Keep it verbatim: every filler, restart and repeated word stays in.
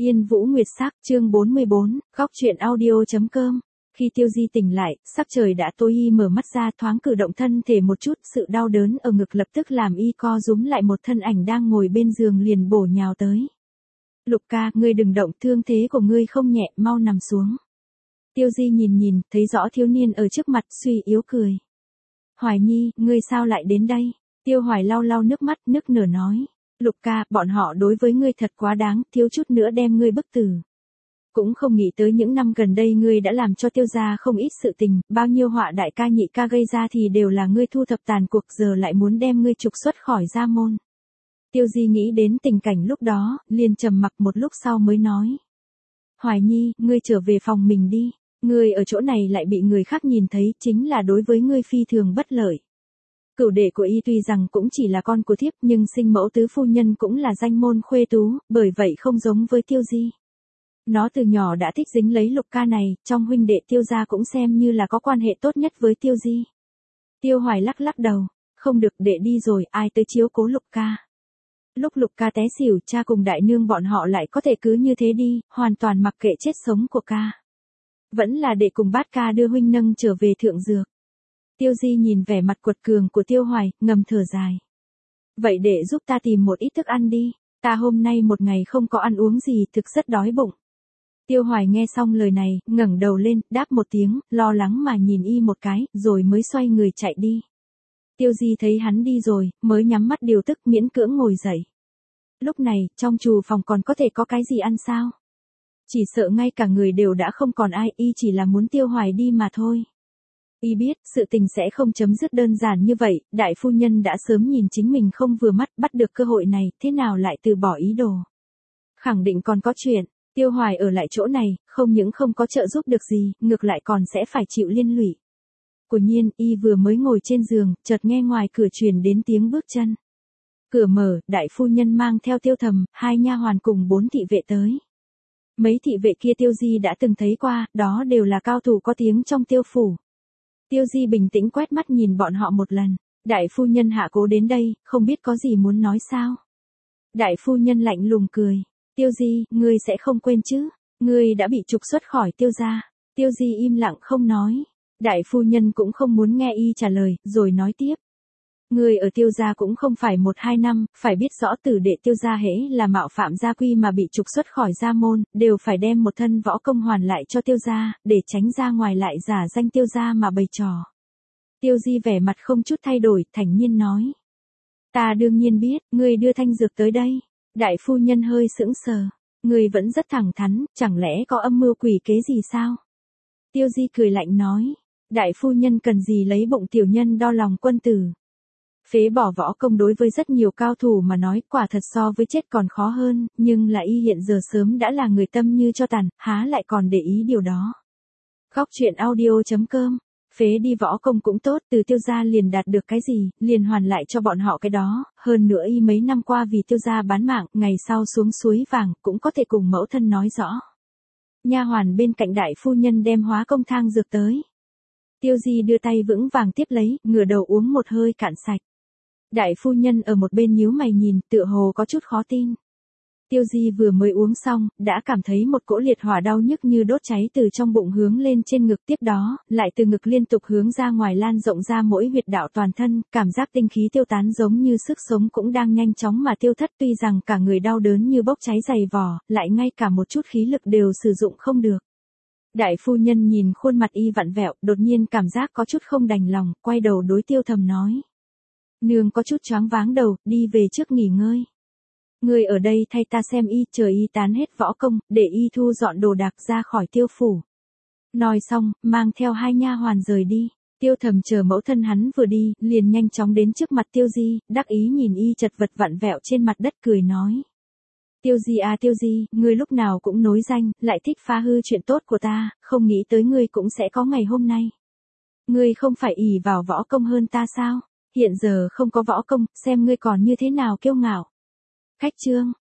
Yên Vũ Nguyệt Sắc, chương bốn mươi bốn, góc truyện audio.com. Khi Tiêu Di tỉnh lại, sắc trời đã tối, y mở mắt ra thoáng cử động thân thể một chút, sự đau đớn ở ngực lập tức làm y co rúm lại, một thân ảnh đang ngồi bên giường liền bổ nhào tới. Lục ca, ngươi đừng động, thương thế của ngươi không nhẹ, mau nằm xuống. Tiêu Di nhìn nhìn, thấy rõ thiếu niên ở trước mặt, suy yếu cười. Hoài Nhi, ngươi sao lại đến đây? Tiêu Hoài lau lau nước mắt, nức nở nói. Lục ca, bọn họ đối với ngươi thật quá đáng, thiếu chút nữa đem ngươi bức tử. Cũng không nghĩ tới những năm gần đây ngươi đã làm cho Tiêu gia không ít sự tình, bao nhiêu họa đại ca nhị ca gây ra thì đều là ngươi thu thập tàn cuộc, giờ lại muốn đem ngươi trục xuất khỏi gia môn. Tiêu Di nghĩ đến tình cảnh lúc đó, liền trầm mặc một lúc sau mới nói. Hoài Nhi, ngươi trở về phòng mình đi, ngươi ở chỗ này lại bị người khác nhìn thấy, chính là đối với ngươi phi thường bất lợi. Cửu đệ của y tuy rằng cũng chỉ là con của thiếp, nhưng sinh mẫu tứ phu nhân cũng là danh môn khuê tú, bởi vậy không giống với Tiêu Di. Nó từ nhỏ đã thích dính lấy Lục ca này, trong huynh đệ Tiêu gia cũng xem như là có quan hệ tốt nhất với Tiêu Di. Tiêu Hoài lắc lắc đầu, không được, đệ đi rồi, ai tới chiếu cố Lục ca. Lúc Lục ca té xỉu, cha cùng đại nương bọn họ lại có thể cứ như thế đi, hoàn toàn mặc kệ chết sống của ca. Vẫn là đệ cùng bát ca đưa huynh nâng trở về thượng dược. Tiêu Di nhìn vẻ mặt quật cường của Tiêu Hoài, ngầm thở dài. Vậy để giúp ta tìm một ít thức ăn đi, ta hôm nay một ngày không có ăn uống gì, thực rất đói bụng. Tiêu Hoài nghe xong lời này, ngẩng đầu lên, đáp một tiếng, lo lắng mà nhìn y một cái, rồi mới xoay người chạy đi. Tiêu Di thấy hắn đi rồi, mới nhắm mắt điều tức, miễn cưỡng ngồi dậy. Lúc này, trong trù phòng còn có thể có cái gì ăn sao? Chỉ sợ ngay cả người đều đã không còn ai, y chỉ là muốn Tiêu Hoài đi mà thôi. Y biết, sự tình sẽ không chấm dứt đơn giản như vậy, đại phu nhân đã sớm nhìn chính mình không vừa mắt, bắt được cơ hội này, thế nào lại từ bỏ ý đồ. Khẳng định còn có chuyện, Tiêu Hoài ở lại chỗ này, không những không có trợ giúp được gì, ngược lại còn sẽ phải chịu liên lụy. Quả nhiên, y vừa mới ngồi trên giường, chợt nghe ngoài cửa truyền đến tiếng bước chân. Cửa mở, đại phu nhân mang theo Tiêu Thầm, hai nha hoàn cùng bốn thị vệ tới. Mấy thị vệ kia Tiêu Di đã từng thấy qua, đó đều là cao thủ có tiếng trong Tiêu phủ. Tiêu Di bình tĩnh quét mắt nhìn bọn họ một lần, đại phu nhân hạ cố đến đây, không biết có gì muốn nói sao. Đại phu nhân lạnh lùng cười, Tiêu Di, ngươi sẽ không quên chứ, ngươi đã bị trục xuất khỏi Tiêu gia. Tiêu Di im lặng không nói, đại phu nhân cũng không muốn nghe y trả lời, rồi nói tiếp. Ngươi ở Tiêu gia cũng không phải một hai năm, phải biết rõ tử đệ Tiêu gia hễ là mạo phạm gia quy mà bị trục xuất khỏi gia môn, đều phải đem một thân võ công hoàn lại cho Tiêu gia, để tránh ra ngoài lại giả danh Tiêu gia mà bày trò. Tiêu Di vẻ mặt không chút thay đổi, thản nhiên nói. Ta đương nhiên biết, ngươi đưa thanh dược tới đây. Đại phu nhân hơi sững sờ, ngươi vẫn rất thẳng thắn, chẳng lẽ có âm mưu quỷ kế gì sao? Tiêu Di cười lạnh nói, đại phu nhân cần gì lấy bụng tiểu nhân đo lòng quân tử. Phế bỏ võ công đối với rất nhiều cao thủ mà nói, quả thật so với chết còn khó hơn, nhưng là y hiện giờ sớm đã là người tâm như cho tàn, há lại còn để ý điều đó. Góc truyện audio.com. Phế đi võ công cũng tốt, từ Tiêu gia liền đạt được cái gì, liền hoàn lại cho bọn họ cái đó, hơn nữa y mấy năm qua vì Tiêu gia bán mạng, ngày sau xuống suối vàng, cũng có thể cùng mẫu thân nói rõ. Nha hoàn bên cạnh đại phu nhân đem hóa công thang dược tới. Tiêu Di đưa tay vững vàng tiếp lấy, ngửa đầu uống một hơi cạn sạch. Đại phu nhân ở một bên nhíu mày nhìn, tựa hồ có chút khó tin. Tiêu Di vừa mới uống xong, đã cảm thấy một cỗ liệt hỏa đau nhức như đốt cháy từ trong bụng hướng lên trên ngực, tiếp đó, lại từ ngực liên tục hướng ra ngoài lan rộng ra mỗi huyệt đạo toàn thân, cảm giác tinh khí tiêu tán giống như sức sống cũng đang nhanh chóng mà tiêu thất, tuy rằng cả người đau đớn như bốc cháy dày vò, lại ngay cả một chút khí lực đều sử dụng không được. Đại phu nhân nhìn khuôn mặt y vặn vẹo, đột nhiên cảm giác có chút không đành lòng, quay đầu đối Tiêu Thầm nói. Nương có chút choáng váng đầu, đi về trước nghỉ ngơi. Người ở đây thay ta xem y, chờ y tán hết võ công, để y thu dọn đồ đạc ra khỏi Tiêu phủ. Nói xong, mang theo hai nha hoàn rời đi. Tiêu Thầm chờ mẫu thân hắn vừa đi, liền nhanh chóng đến trước mặt Tiêu Di, đắc ý nhìn y chật vật vặn vẹo trên mặt đất cười nói. Tiêu Di à Tiêu Di, ngươi lúc nào cũng nối danh, lại thích phá hư chuyện tốt của ta, không nghĩ tới ngươi cũng sẽ có ngày hôm nay. Ngươi không phải ỷ vào võ công hơn ta sao? Hiện giờ không có võ công, xem ngươi còn như thế nào kiêu ngạo. Khách chương.